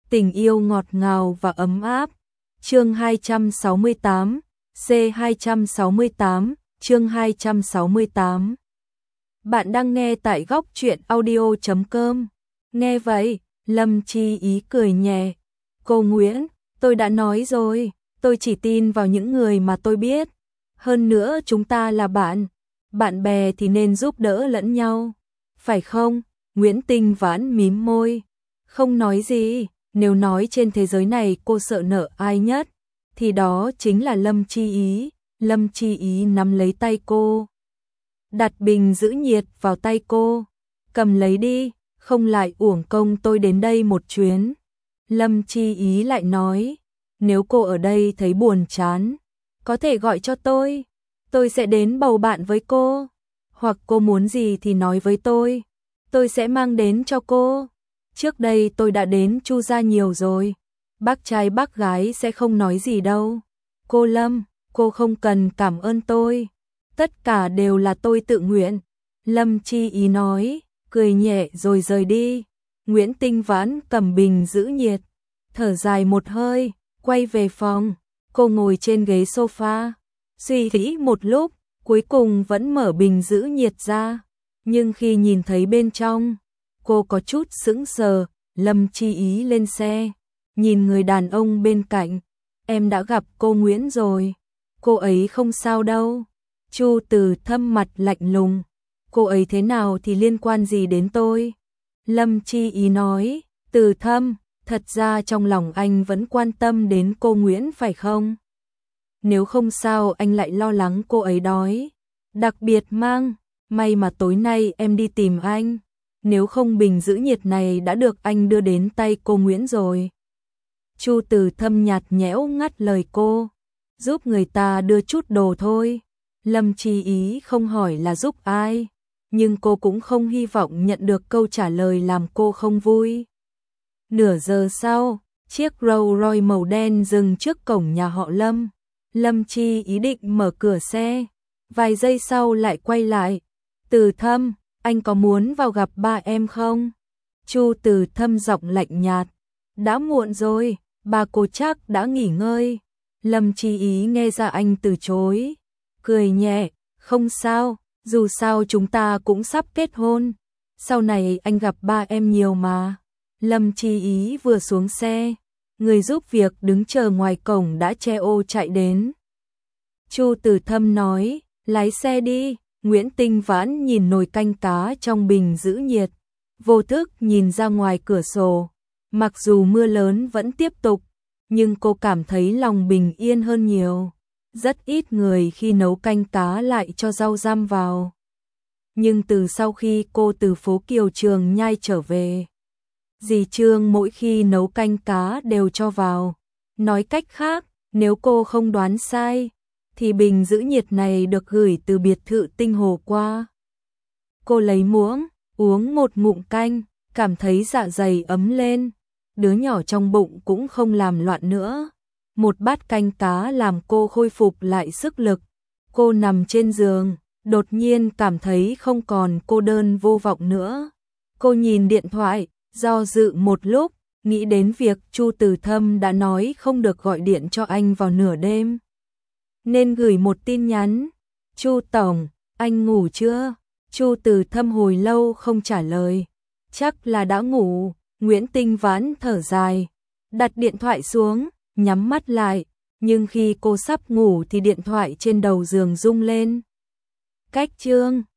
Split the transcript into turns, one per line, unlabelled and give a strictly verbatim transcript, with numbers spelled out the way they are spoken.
Tình yêu ngọt ngào và ấm áp. Chương hai trăm sáu mươi tám, C hai trăm sáu mươi tám, chương hai trăm sáu mươi tám. Bạn đang nghe tại góc truyện audio chấm com. Nghe vậy, Lâm Chi Ý cười nhẹ. Cô Nguyễn, tôi đã nói rồi, tôi chỉ tin vào những người mà tôi biết. Hơn nữa chúng ta là bạn, bạn bè thì nên giúp đỡ lẫn nhau. Phải không? Nguyễn Tinh Vãn mím môi, không nói gì. Nếu nói trên thế giới này cô sợ nợ ai nhất, thì đó chính là Lâm Chi Ý. Lâm Chi Ý nắm lấy tay cô, đặt bình giữ nhiệt vào tay cô. Cầm lấy đi, không lại uổng công tôi đến đây một chuyến. Lâm Chi Ý lại nói, nếu cô ở đây thấy buồn chán, có thể gọi cho tôi, tôi sẽ đến bầu bạn với cô. Hoặc cô muốn gì thì nói với tôi, tôi sẽ mang đến cho cô. Trước đây tôi đã đến Chu gia nhiều rồi, bác trai bác gái sẽ không nói gì đâu. Cô Lâm, cô không cần cảm ơn tôi, tất cả đều là tôi tự nguyện. Lâm Chi Ý nói, cười nhẹ rồi rời đi. Nguyễn Tinh Vãn cầm bình giữ nhiệt, thở dài một hơi, quay về phòng. Cô ngồi trên ghế sofa, suy nghĩ một lúc, cuối cùng vẫn mở bình giữ nhiệt ra. Nhưng khi nhìn thấy bên trong, cô có chút sững sờ. Lâm Chi Ý lên xe, nhìn người đàn ông bên cạnh. Em đã gặp cô Nguyễn rồi, cô ấy không sao đâu. Chu Từ Thâm mặt lạnh lùng, cô ấy thế nào thì liên quan gì đến tôi? Lâm Chi Ý nói, Từ Thâm, thật ra trong lòng anh vẫn quan tâm đến cô Nguyễn phải không? Nếu không sao anh lại lo lắng cô ấy đói. Đặc biệt mang, may mà tối nay em đi tìm anh. Nếu không bình giữ nhiệt này đã được anh đưa đến tay cô Nguyễn rồi. Chu Từ Thâm nhạt nhẽo ngắt lời cô, giúp người ta đưa chút đồ thôi. Lâm Chi Ý không hỏi là giúp ai, nhưng cô cũng không hy vọng nhận được câu trả lời làm cô không vui. Nửa giờ sau, chiếc Rolls Royce màu đen dừng trước cổng nhà họ Lâm. Lâm Chi Ý định mở cửa xe, vài giây sau lại quay lại. Từ Thâm, anh có muốn vào gặp ba em không? Chu Từ Thâm giọng lạnh nhạt, đã muộn rồi, ba cô chắc đã nghỉ ngơi. Lâm Chi Ý nghe ra anh từ chối, cười nhẹ, không sao, dù sao chúng ta cũng sắp kết hôn, sau này anh gặp ba em nhiều mà. Lâm Chi Ý vừa xuống xe, người giúp việc đứng chờ ngoài cổng đã che ô chạy đến. Chu Từ Thâm nói, lái xe đi. Nguyễn Tinh Vãn nhìn nồi canh cá trong bình giữ nhiệt, vô thức nhìn ra ngoài cửa sổ. Mặc dù mưa lớn vẫn tiếp tục, nhưng cô cảm thấy lòng bình yên hơn nhiều. Rất ít người khi nấu canh cá lại cho rau răm vào. Nhưng từ sau khi cô từ phố Kiều Trường Nhai trở về, dì Trương mỗi khi nấu canh cá đều cho vào. Nói cách khác, nếu cô không đoán sai, thì bình giữ nhiệt này được gửi từ biệt thự Tinh Hồ qua. Cô lấy muỗng, uống một ngụm canh, cảm thấy dạ dày ấm lên. Đứa nhỏ trong bụng cũng không làm loạn nữa. Một bát canh cá làm cô khôi phục lại sức lực. Cô nằm trên giường, đột nhiên cảm thấy không còn cô đơn vô vọng nữa. Cô nhìn điện thoại, do dự một lúc, nghĩ đến việc Chu Từ Thâm đã nói không được gọi điện cho anh vào nửa đêm, nên gửi một tin nhắn. Chu tổng, anh ngủ chưa? Chu Từ Thâm hồi lâu không trả lời. Chắc là đã ngủ. Nguyễn Tinh Vãn thở dài, đặt điện thoại xuống, nhắm mắt lại. Nhưng khi cô sắp ngủ thì điện thoại trên đầu giường rung lên. Cách chương